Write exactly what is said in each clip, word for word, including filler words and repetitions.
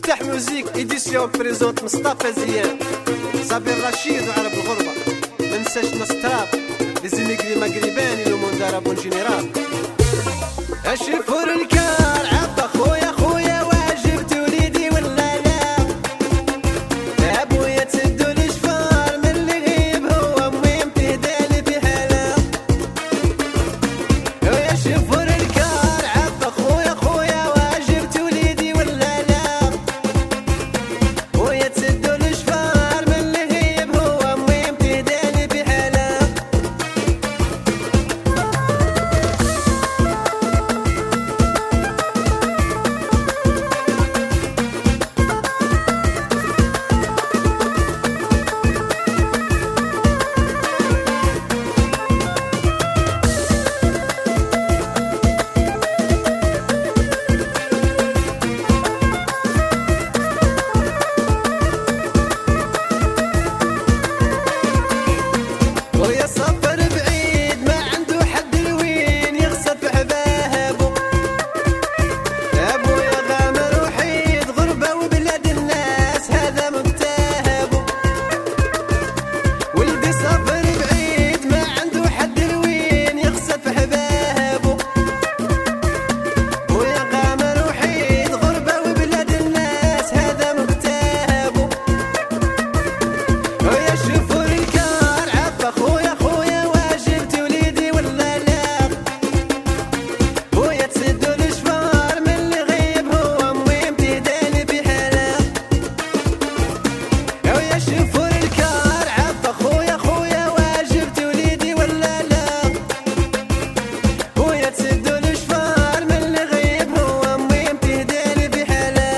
تفتح موزيك إديسيون بريزونت مصطفى زيان صابر رشيد وعرب الغربة منساش نستراب لزيميكري مغرباني لو موند عرب اون جينيرال اشوفوا الكار عبا خويا خويا واجب توليدي ولا لا يا ابويا تسدوا الجفار من اللي غيب هو امي متهدالي بحاله ويا شوفوا الكار عبا خويا خويا واجب توليدي ولا لا ويا تسدوا الجفار من اللي غيب هو امي متهدالي بحاله ويا سفر بعيد ما عنده حد لوين يغصب في حبابه ابويا غامر وحيد غربة وبلاد الناس هذا مكتابه ولدي سافر بعيد ما عنده حد لوين يغصب في حبابه ويا غامر وحيد غربة وبلاد الناس هذا مكتابه ويا شوفوا الكار عبا خويا خويا واجب توليدي ولا لا ويا تسدوا الجفار من اللي غيب هو امي متهدالي بحاله ويا شوفوا الكار عبا خويا خويا واجب توليدي ولا لا ويا تسدوا الجفار من اللي غيب هو امي متهدالي بحاله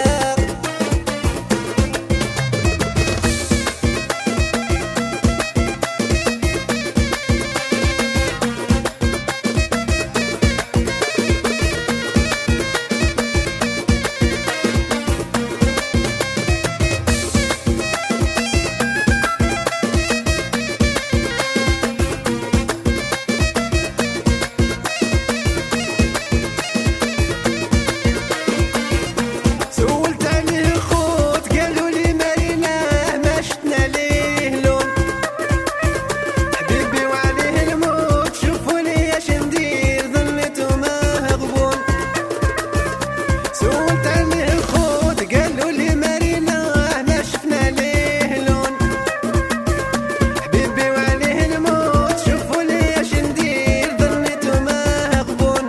سولت عليه خوت قالوا لي ما ليناه ما شفنا ليه لون حبيبي وعليه الموت شوفوا لي اش ندير ظنيتو ما غبون سولت عليه خوت قالوا لي ما ليناه ما شفنا ليه لون حبيبي وعليه الموت شوفوا لي اش ندير ظنيتو ما غبون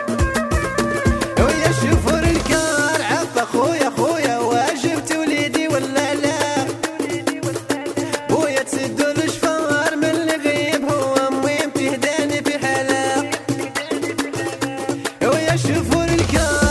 ويا شوفوا الكار عبا خويا خويا واجب توليدي ولا لا ويا تسدوا الجفار من اللي غيب هو امي متهداني بحاله ويا شوفوا الكار